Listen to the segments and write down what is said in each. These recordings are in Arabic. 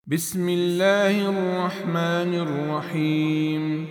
بسم الله الرحمن الرحيم.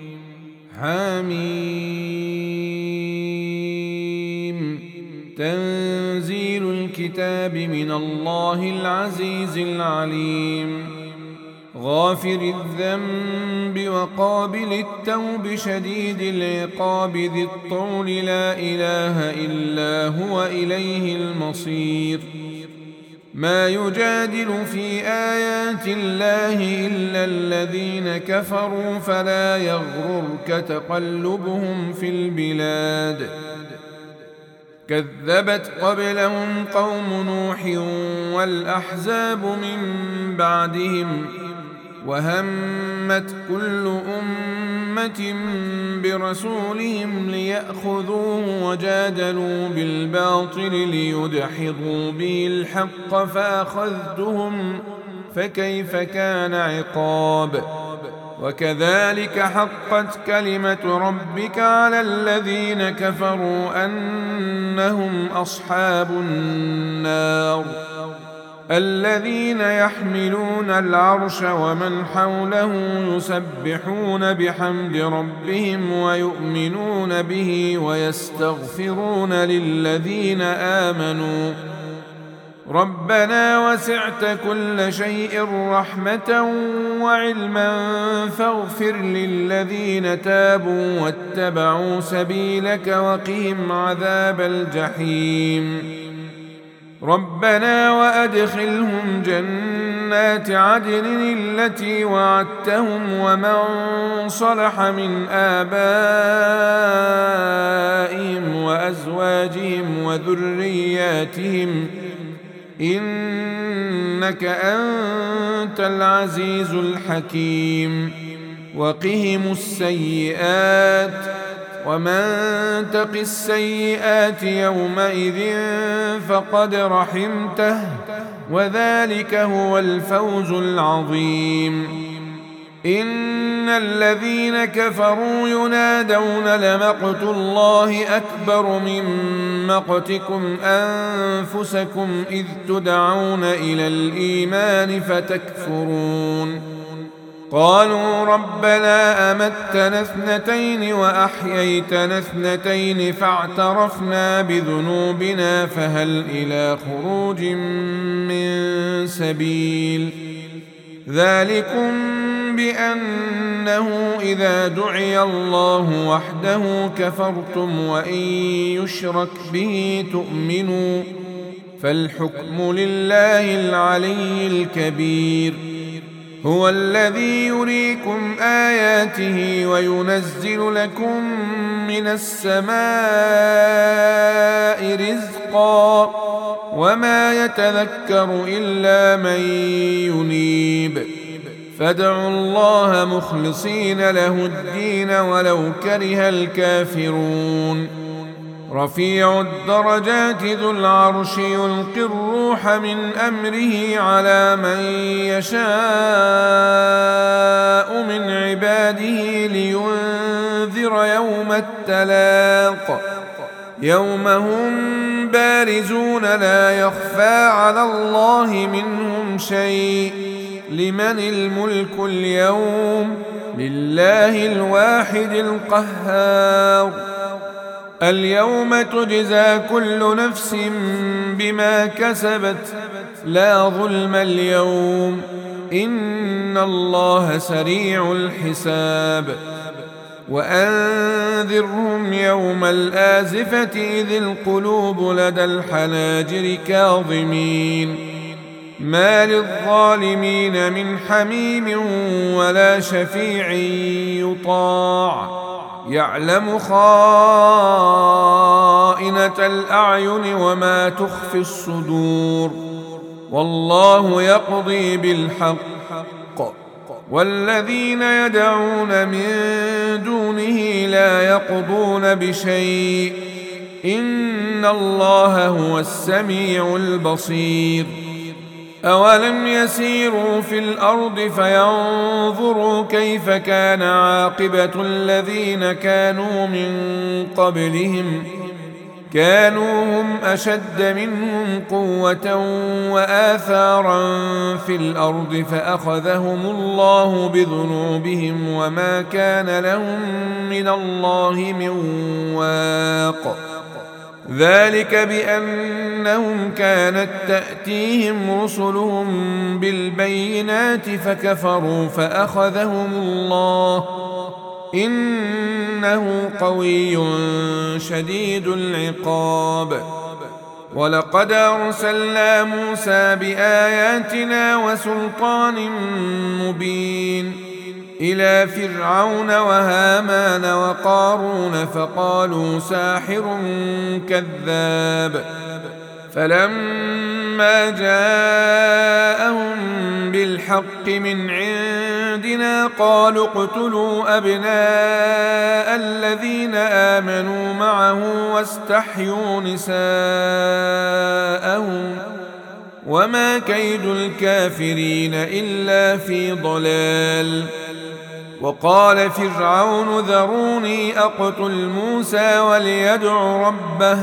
حميم. تنزيل الكتاب من الله العزيز العليم. غافر الذنب وقابل التوب شديد العقاب ذي الطول لا إله إلا هو إليه المصير. ما يجادل في آيات الله إلا الذين كفروا فلا يغررك تقلبهم في البلاد. كذبت قبلهم قوم نوح والأحزاب من بعدهم وهمت كل أمة برسولهم ليأخذوه وجادلوا بالباطل ليدحضوا به الحق فأخذتهم فكيف كان عقاب. وكذلك حقت كلمة ربك على الذين كفروا أنهم أصحاب النار. الذين يحملون العرش ومن حوله يسبحون بحمد ربهم ويؤمنون به ويستغفرون للذين آمنوا ربنا وسعت كل شيء رحمة وعلما فاغفر للذين تابوا واتبعوا سبيلك وقهم عذاب الجحيم. ربنا وأدخلهم جنات عدن التي وعدتهم ومن صلح من آبائهم وأزواجهم وذرياتهم إنك أنت العزيز الحكيم. وقهم السيئات ومن تق السيئات يومئذ فقد رحمته وذلك هو الفوز العظيم. إن الذين كفروا ينادون لمقت الله أكبر من مقتكم أنفسكم إذ تدعون إلى الإيمان فتكفرون. قالوا ربنا أمتنا اثنتين وأحييتنا اثنتين فاعترفنا بذنوبنا فهل إلى خروج من سبيل. ذلكم بأنه إذا دعي الله وحده كفرتم وإن يشرك به تؤمنوا فالحكم لله العلي الكبير. هو الذي يريكم آياته وينزل لكم من السماء رزقا وما يتذكر إلا من ينيب. فادعوا الله مخلصين له الدين ولو كره الكافرون. رفيع الدرجات ذو العرش يلقي الروح من أمره على من يشاء من عباده لينذر يوم التلاق. يوم هم بارزون لا يخفى على الله منهم شيء. لمن الملك اليوم؟ لله الواحد القهار. اليوم تجزى كل نفس بما كسبت لا ظلم اليوم إن الله سريع الحساب. وأنذرهم يوم الآزفة إذ القلوب لدى الحناجر كاظمين ما للظالمين من حميم ولا شفيع يطاع. يعلم خائنة الأعين وما تخفي الصدور. والله يقضي بالحق والذين يدعون من دونه لا يقضون بشيء إن الله هو السميع البصير. أولم يسيروا في الأرض فينظروا كيف كان عاقبة الذين كانوا من قبلهم كانوا هم أشد منهم قوة وآثارا في الأرض فأخذهم الله بذنوبهم وما كان لهم من الله من واق. ذلك بأنهم كانت تأتيهم رسلهم بالبينات فكفروا فأخذهم الله إنه قوي شديد العقاب. ولقد أرسلنا موسى بآياتنا وسلطان مبين إلى فرعون وهامان وقارون فقالوا ساحر كذاب. فلما جاءهم بالحق من عندنا قالوا اقتلوا أبناء الذين آمنوا معه واستحيوا نساءهم وما كيد الكافرين إلا في ضلال. وقال فرعون ذروني أقتل موسى وليدع ربه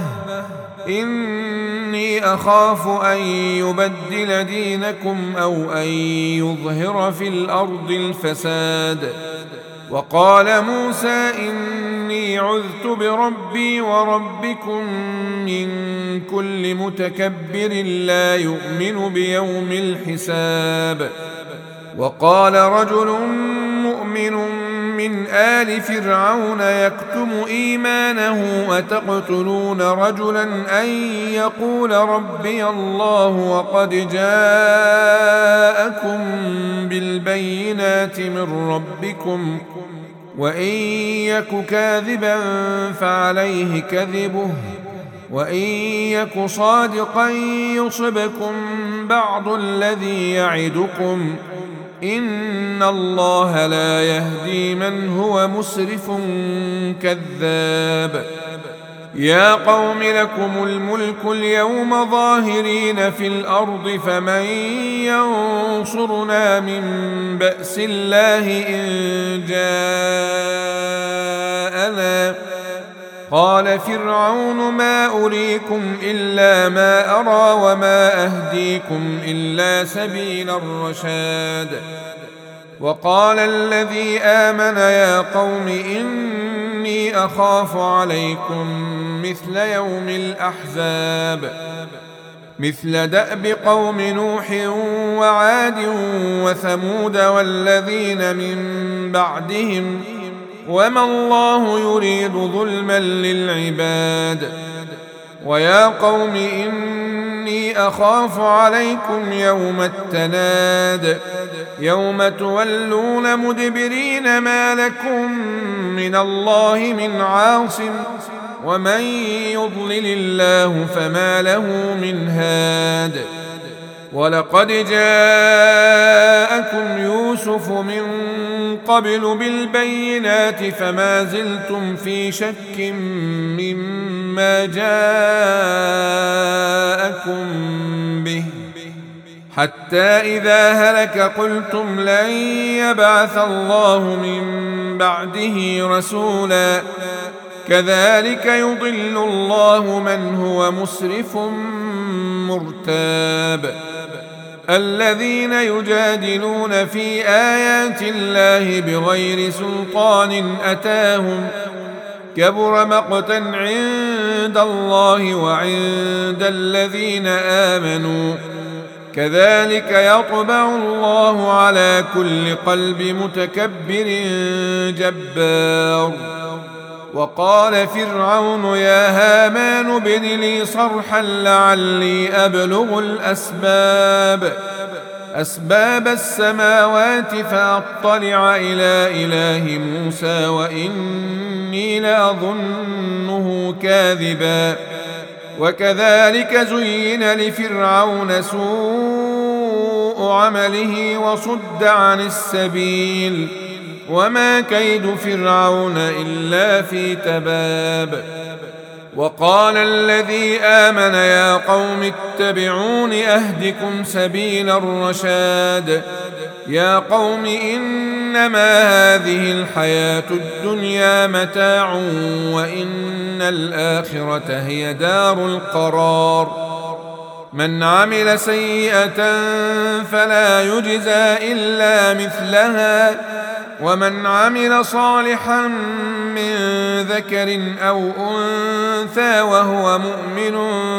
إني أخاف أن يبدل دينكم أو أن يظهر في الأرض الفساد. وقال موسى إني عذت بربي وربكم من كل متكبر لا يؤمن بيوم الحساب. وقال رجل مؤمن من آل فرعون يكتم إيمانه أتقتلون رجلا أن يقول ربي الله وقد جاءكم بالبينات من ربكم وإن يك كاذبا فعليه كذبه وإن يك صادقا يصبكم بعض الذي يعدكم إن الله لا يهدي من هو مسرف كذاب. يا قوم لكم الملك اليوم ظاهرين في الأرض فمن ينصرنا من بأس الله إن جاءنا. قال فرعون ما أريكم إلا ما أرى وما أهديكم إلا سبيل الرشاد. وقال الذي آمن يا قوم إني أخاف عليكم مثل يوم الأحزاب مثل دأب قوم نوح وعاد وثمود والذين من بعدهم وما الله يريد ظلما للعباد. ويا قوم إني أخاف عليكم يوم التناد يوم تولون مدبرين ما لكم من الله من عاصم ومن يضلل الله فما له من هاد. ولقد جاءكم يوسف من قبل بالبينات فما زلتم في شك مما جاءكم به حتى إذا هلك قلتم لن يبعث الله من بعده رسولا كذلك يضل الله من هو مسرف مرتاب. الذين يجادلون في آيات الله بغير سلطان أتاهم كبر مقتا عند الله وعند الذين آمنوا كذلك يطبع الله على كل قلب متكبر جبار. وقال فرعون يا هامان ابن لي صرحا لعلي أبلغ أسباب السماوات فأطلع إلى إله موسى وإني لأظنه كاذبا. وكذلك زين لفرعون سوء عمله وصد عن السبيل وما كيد فرعون إلا في تباب. وقال الذي آمن يا قوم اتبعون أهدكم سبيل الرشاد. يا قوم إن إنما هذه الحياة الدنيا متاع وإن الآخرة هي دار القرار. من عمل سيئة فلا يجزى إلا مثلها ومن عمل صالحا من ذكر أو أنثى وهو مؤمن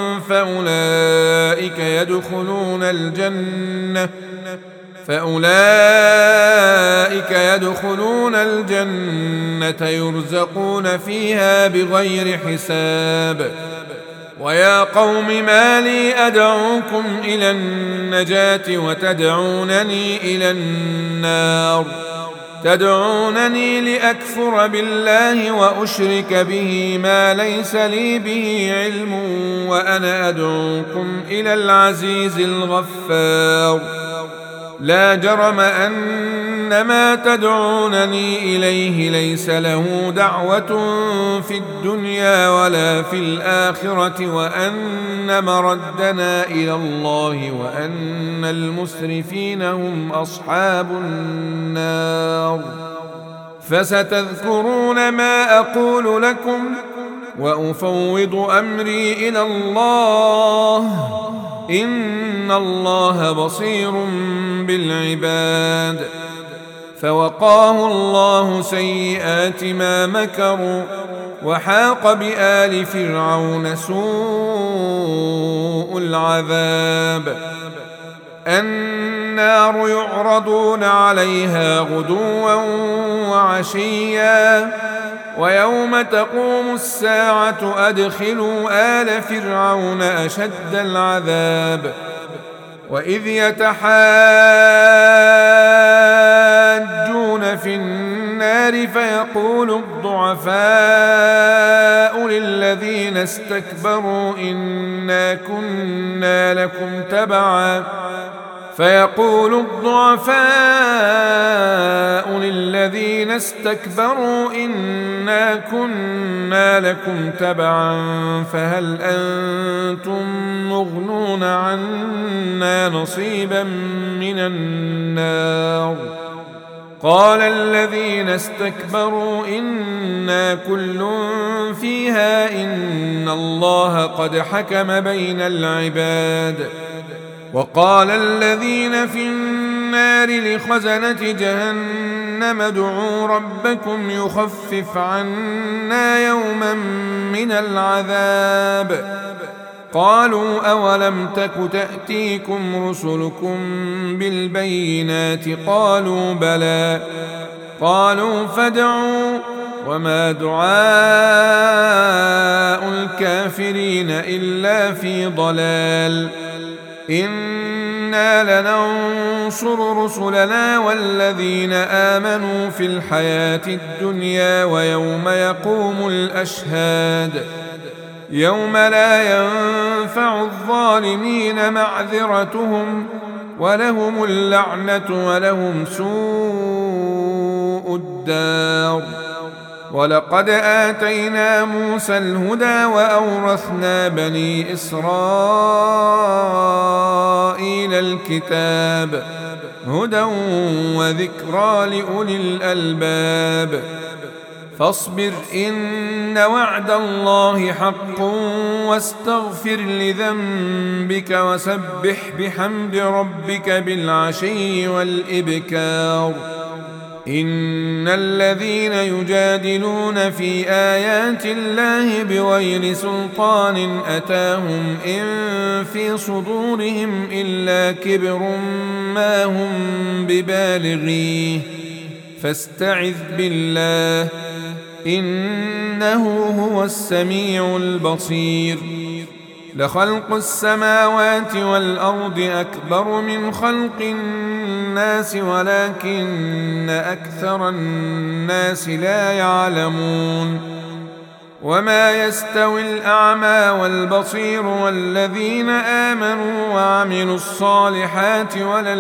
فأولئك يدخلون الجنة يرزقون فيها بغير حساب. ويا قوم ما لي أدعوكم إلى النجاة وتدعونني إلى النار تدعونني لأكفر بالله وأشرك به ما ليس لي به علم وأنا أدعوكم إلى العزيز الغفار. لا جرم أن ما تدعونني إليه ليس له دعوة في الدنيا ولا في الآخرة وأن مردنا إلى الله وأن المسرفين هم أصحاب النار. فستذكرون ما أقول لكم وأفوض أمري إلى الله إن الله بصير بالعباد. فوقاه الله سيئات ما مكروا وحاق بآل فرعون سوء العذاب. النار يعرضون عليها غدوا وعشيا ويوم تقوم الساعة أدخلوا آل فرعون أشد العذاب. وإذ يتحاجون في النار فيقول الضعفاء للذين استكبروا إنا كنا لكم تبعا فهل أنتم مغنون عنا نصيبا من النار. قال الذين استكبروا إنا كل فيها إن الله قد حكم بين العباد. وقال الذين في النار لخزنة جهنم ادعوا ربكم يخفف عنا يوما من العذاب. قالوا أولم تك تأتيكم رسلكم بالبينات قالوا بلى. قالوا فادعوا وما دعاء الكافرين إلا في ضلال. إنا لننصر رسلنا والذين آمنوا في الحياة الدنيا ويوم يقوم الأشهاد يوم لا ينفع الظالمين معذرتهم ولهم اللعنة ولهم سوء الدار. ولقد آتينا موسى الهدى وأورثنا بني إسرائيل الكتاب هدى وذكرى لأولي الألباب. فاصبر إن وعد الله حق واستغفر لذنبك وسبح بحمد ربك بالعشي والإبكار. إن الذين يجادلون في آيات الله بغير سلطان أتاهم إن في صدورهم إلا كبر ما هم ببالغيه فاستعذ بالله إنه هو السميع البصير. لخلق السماوات والأرض أكبر من خلق الناس ولكن أكثر الناس لا يعلمون. وما يستوي الأعمى والبصير والذين آمنوا وعملوا الصالحات ولا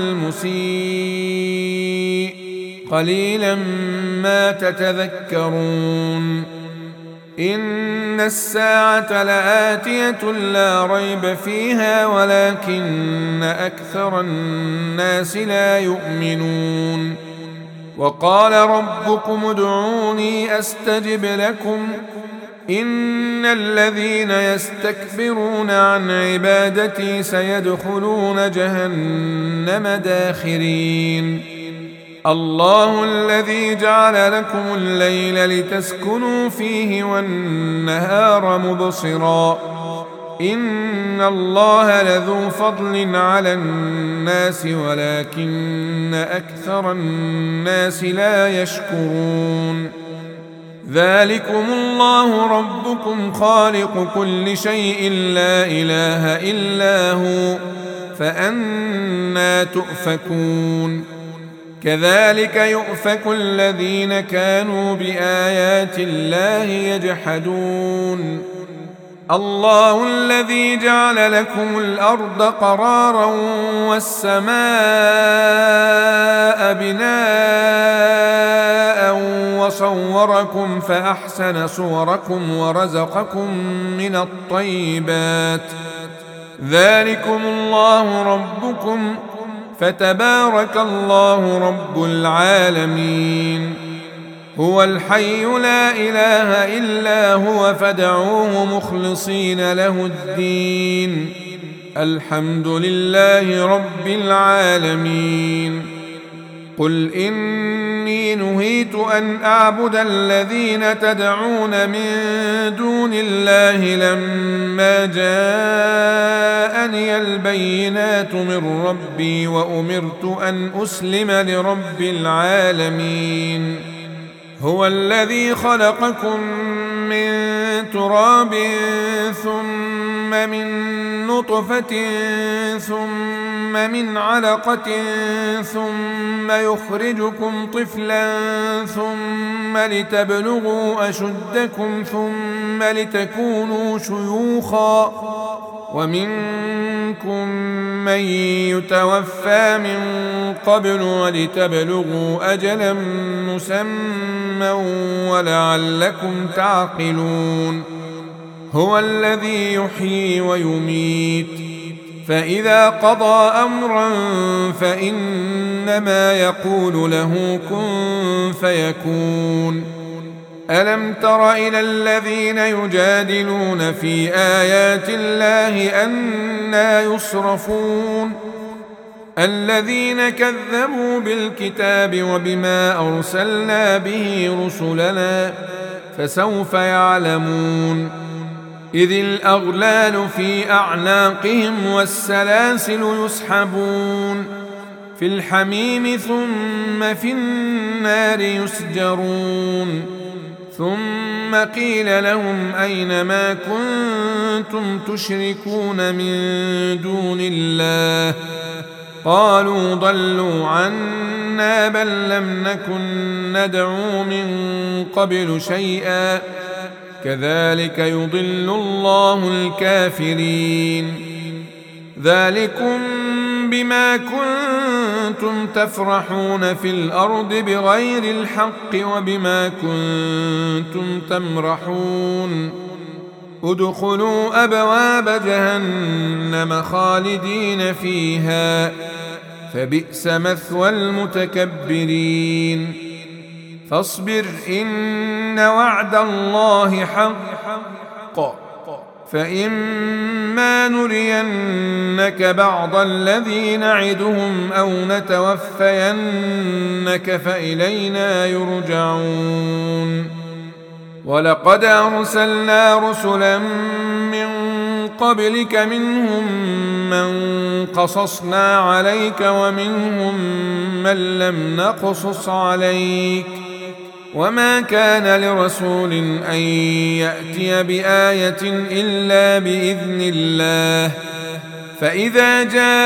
المسيء قليلا ما تتذكرون. إن الساعة لآتية لا ريب فيها ولكن أكثر الناس لا يؤمنون. وقال ربكم ادعوني أستجب لكم إن الذين يستكبرون عن عبادتي سيدخلون جهنم داخرين الله الذي جعل لكم الليل لتسكنوا فيه والنهار مبصرا إن الله لذو فضل على الناس ولكن أكثر الناس لا يشكرون ذلكم الله ربكم خالق كل شيء لا إله إلا هو فأنى تؤفكون كذلك يؤفك الذين كانوا بآيات الله يجحدون الله الذي جعل لكم الأرض قرارا والسماء بناء وصوركم فأحسن صوركم ورزقكم من الطيبات ذلكم الله ربكم فتبارك الله رب العالمين هو الحي لا إله إلا هو فادعوه مخلصين له الدين الحمد لله رب العالمين قل إني نهيت أن أعبد الذين تدعون من دون الله لما جاءني البينات من ربي وأمرت أن أسلم لرب العالمين هو الذي خلقكم من تراب ثم من نطفة ثم من علقة ثم يخرجكم طفلا ثم لتبلغوا أشدكم ثم لتكونوا شيوخا ومنكم من يتوفى من قبل ولتبلغوا أجلا مسمى ولعلكم تعقلون هو الذي يحيي ويميت فإذا قضى أمرا فإنما يقول له كن فيكون ألم تر إلى الذين يجادلون في آيات الله أنى يصرفون الذين كذبوا بالكتاب وبما أرسلنا به رسلنا فسوف يعلمون إذ الأغلال في أعناقهم والسلاسل يسحبون في الحميم ثم في النار يسجرون ثم قيل لهم أين ما كنتم تشركون من دون الله قالوا ضلوا عنا بل لم نكن ندعو من قبل شيئا كذلك يضل الله الكافرين ذلكم بما كنتم تفرحون في الأرض بغير الحق وبما كنتم تمرحون ادخلوا أبواب جهنم خالدين فيها فبئس مثوى المتكبرين فاصبر إن وعد الله حق فإما نرينك بعض الذي نعدهم أو نتوفينك فإلينا يرجعون ولقد أرسلنا رسلا من قبلك منهم من قصصنا عليك ومنهم من لم نقصص عليك وما كان لرسول أن يأتي بآية إلا بإذن الله فإذا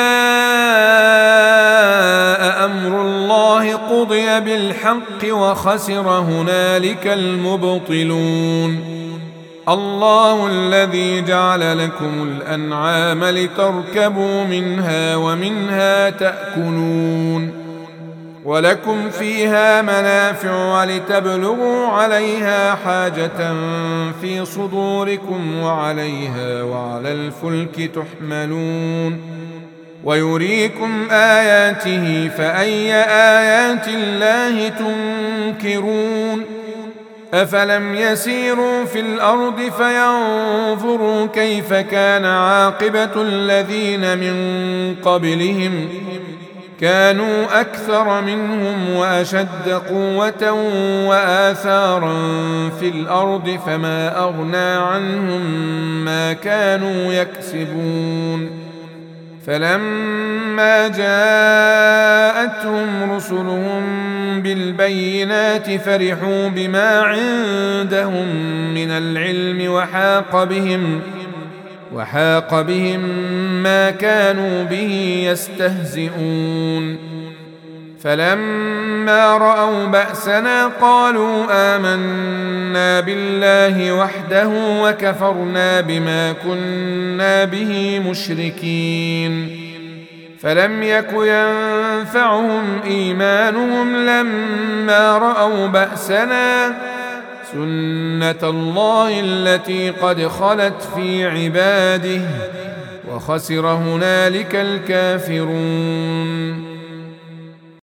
جاء أمر الله قضي بالحق وخسر هنالك المبطلون الله الذي جعل لكم الأنعام لتركبوا منها ومنها تأكلون ولكم فيها منافع ولتبلغوا عليها حاجة في صدوركم وعليها وعلى الفلك تحملون ويريكم آياته فأي آيات الله تنكرون أفلم يسيروا في الأرض فينظروا كيف كان عاقبة الذين من قبلهم كانوا أكثر منهم وأشد قوة وآثارا في الأرض فما أغنى عنهم ما كانوا يكسبون فلما جاءتهم رسلهم بالبينات فرحوا بما عندهم من العلم وحاق بهم ما كانوا به يستهزئون فلما رأوا بأسنا قالوا آمنا بالله وحده وكفرنا بما كنا به مشركين فلم يك ينفعهم إيمانهم لما رأوا بأسنا سنة الله التي قد خلت في عباده وخسر هنالك الكافرون